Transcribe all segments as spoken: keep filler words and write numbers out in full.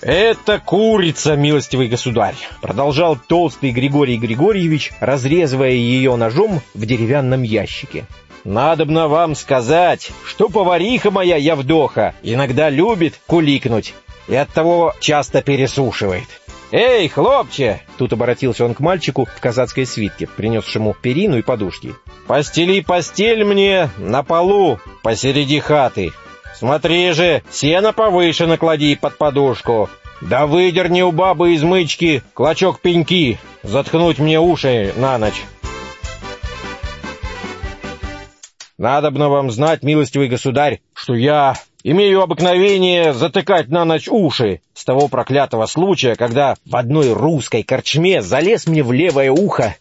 «Это курица, милостивый государь», — продолжал толстый Григорий Григорьевич, разрезывая ее ножом в деревянном ящике. «Надобно вам сказать, что повариха моя Явдоха иногда любит куликнуть и оттого часто пересушивает. Эй, хлопче!» — тут обратился он к мальчику в казацкой свитке, принесшему перину и подушки. «Постели постель мне на полу посреди хаты. Смотри же, сено повыше наклади под подушку. Да выдерни у бабы из мычки клочок пеньки, заткнуть мне уши на ночь. Надобно вам знать, милостивый государь, что я имею обыкновение затыкать на ночь уши с того проклятого случая, когда в одной русской корчме залез мне в левое ухо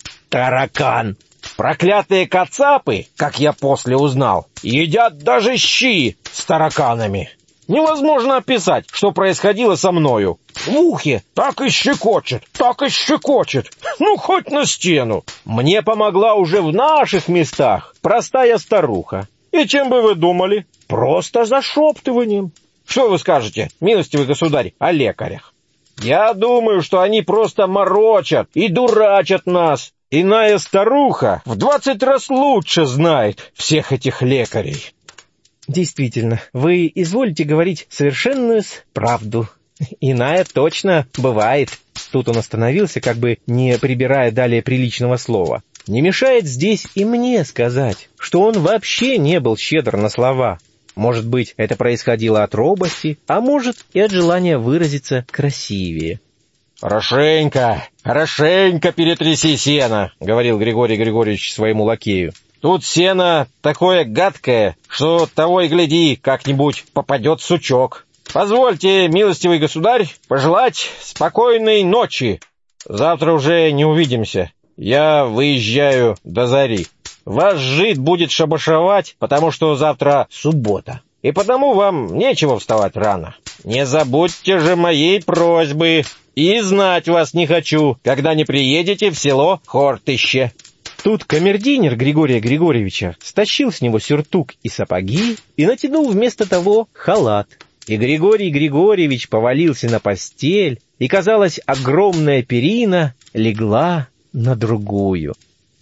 таракан. Проклятые кацапы, как я после узнал, едят даже щи с тараканами. Невозможно описать, что происходило со мною. В ухе так и щекочет, так и щекочет, ну хоть на стену. Мне помогла уже в наших местах простая старуха. И чем бы вы думали? Просто зашептыванием. Что вы скажете, милостивый государь, о лекарях? Я думаю, что они просто морочат и дурачат нас. Иная старуха в двадцать раз лучше знает всех этих лекарей. Действительно, вы изволите говорить совершенную правду. Иная точно бывает. Тут он остановился, как бы не прибирая далее приличного слова. Не мешает здесь и мне сказать, что он вообще не был щедр на слова. Может быть, это происходило от робости, а может и от желания выразиться красивее. «Хорошенько, хорошенько перетряси сено», — говорил Григорий Григорьевич своему лакею. «Тут сено такое гадкое, что того и гляди, как-нибудь попадет сучок. Позвольте, милостивый государь, пожелать спокойной ночи. Завтра уже не увидимся. Я выезжаю до зари. Ваш жид будет шабашевать, потому что завтра суббота. И потому вам нечего вставать рано. Не забудьте же моей просьбы. И знать вас не хочу, когда не приедете в село Хортыще». Тут камердинер Григория Григорьевича стащил с него сюртук и сапоги и натянул вместо того халат. И Григорий Григорьевич повалился на постель, и, казалось, огромная перина легла на другую.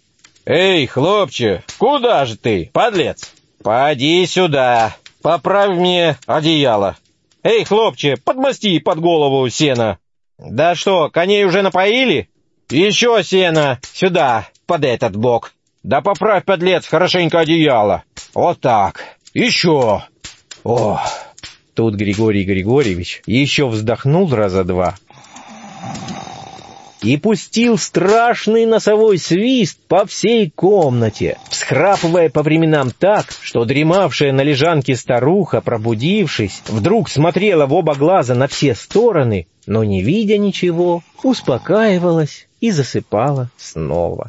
«Эй, хлопче, куда же ты, подлец? Поди сюда, поправь мне одеяло. Эй, хлопче, подмасти под голову сено. Да что, коней уже напоили? Еще сено сюда, под этот бок. Да поправь, подлец, хорошенько одеяло. Вот так. Еще. Ох». Тут Григорий Григорьевич еще вздохнул раза два и пустил страшный носовой свист по всей комнате, всхрапывая по временам так, что дремавшая на лежанке старуха, пробудившись, вдруг смотрела в оба глаза на все стороны, но, не видя ничего, успокаивалась и засыпала снова.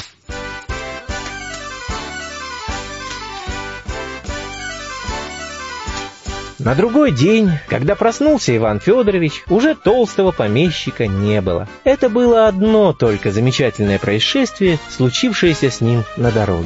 На другой день, когда проснулся Иван Федорович, уже толстого помещика не было. Это было одно только замечательное происшествие, случившееся с ним на дороге.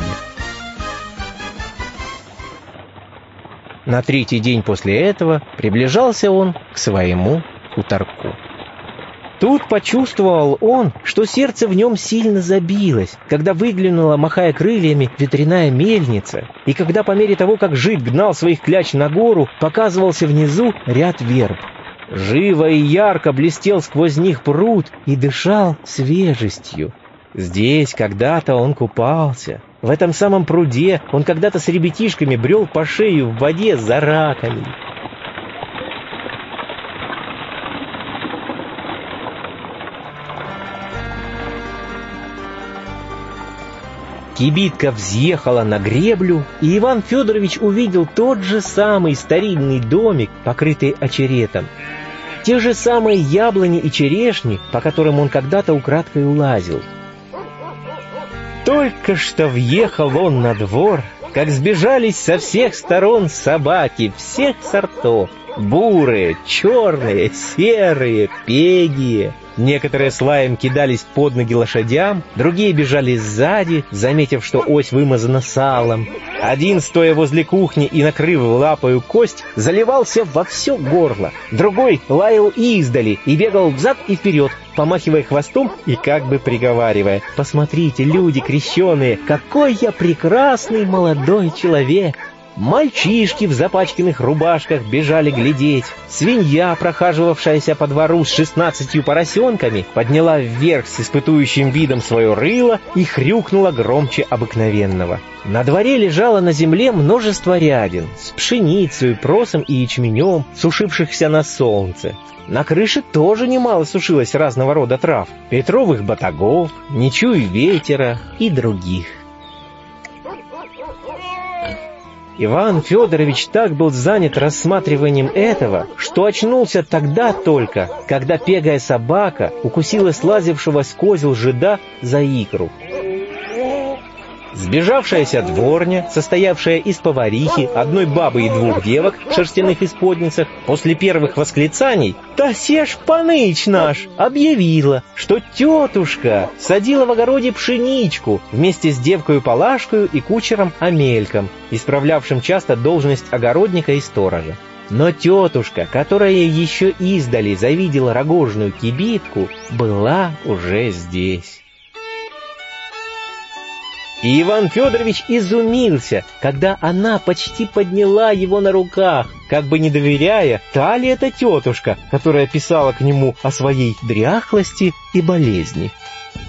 На третий день после этого приближался он к своему хуторку. Тут почувствовал он, что сердце в нем сильно забилось, когда выглянула, махая крыльями, ветряная мельница, и когда по мере того, как жид гнал своих кляч на гору, показывался внизу ряд верб. Живо и ярко блестел сквозь них пруд и дышал свежестью. Здесь когда-то он купался. В этом самом пруде он когда-то с ребятишками брел по шею в воде за раками. Кибитка взъехала на греблю, и Иван Федорович увидел тот же самый старинный домик, покрытый очеретом. Те же самые яблони и черешни, по которым он когда-то украдкой улазил. Только что въехал он на двор, как сбежались со всех сторон собаки всех сортов. Бурые, черные, серые, пегие. Некоторые с лаем кидались под ноги лошадям, другие бежали сзади, заметив, что ось вымазана салом. Один, стоя возле кухни и накрыв лапою кость, заливался во все горло. Другой лаял издали и бегал взад и вперед, помахивая хвостом и как бы приговаривая: «Посмотрите, люди крещеные, какой я прекрасный молодой человек!» Мальчишки в запачканных рубашках бежали глядеть. Свинья, прохаживавшаяся по двору с шестнадцатью поросенками, подняла вверх с испытующим видом свое рыло и хрюкнула громче обыкновенного. На дворе лежало на земле множество рядин с пшеницей, просом и ячменем, сушившихся на солнце. На крыше тоже немало сушилось разного рода трав: петровых батагов, не чуй ветера и других. Иван Федорович так был занят рассматриванием этого, что очнулся тогда только, когда пегая собака укусила слазившего с козел жида за икру. Сбежавшаяся дворня, состоявшая из поварихи, одной бабы и двух девок в шерстяных исподницах, после первых восклицаний «Та сеш паныч наш!» объявила, что тетушка садила в огороде пшеничку вместе с девкою Палашкою и кучером Амельком, исправлявшим часто должность огородника и сторожа. Но тетушка, которая еще издали завидела рогожную кибитку, была уже здесь. И Иван Федорович изумился, когда она почти подняла его на руках, как бы не доверяя, та ли это тетушка, которая писала к нему о своей дряхлости и болезни.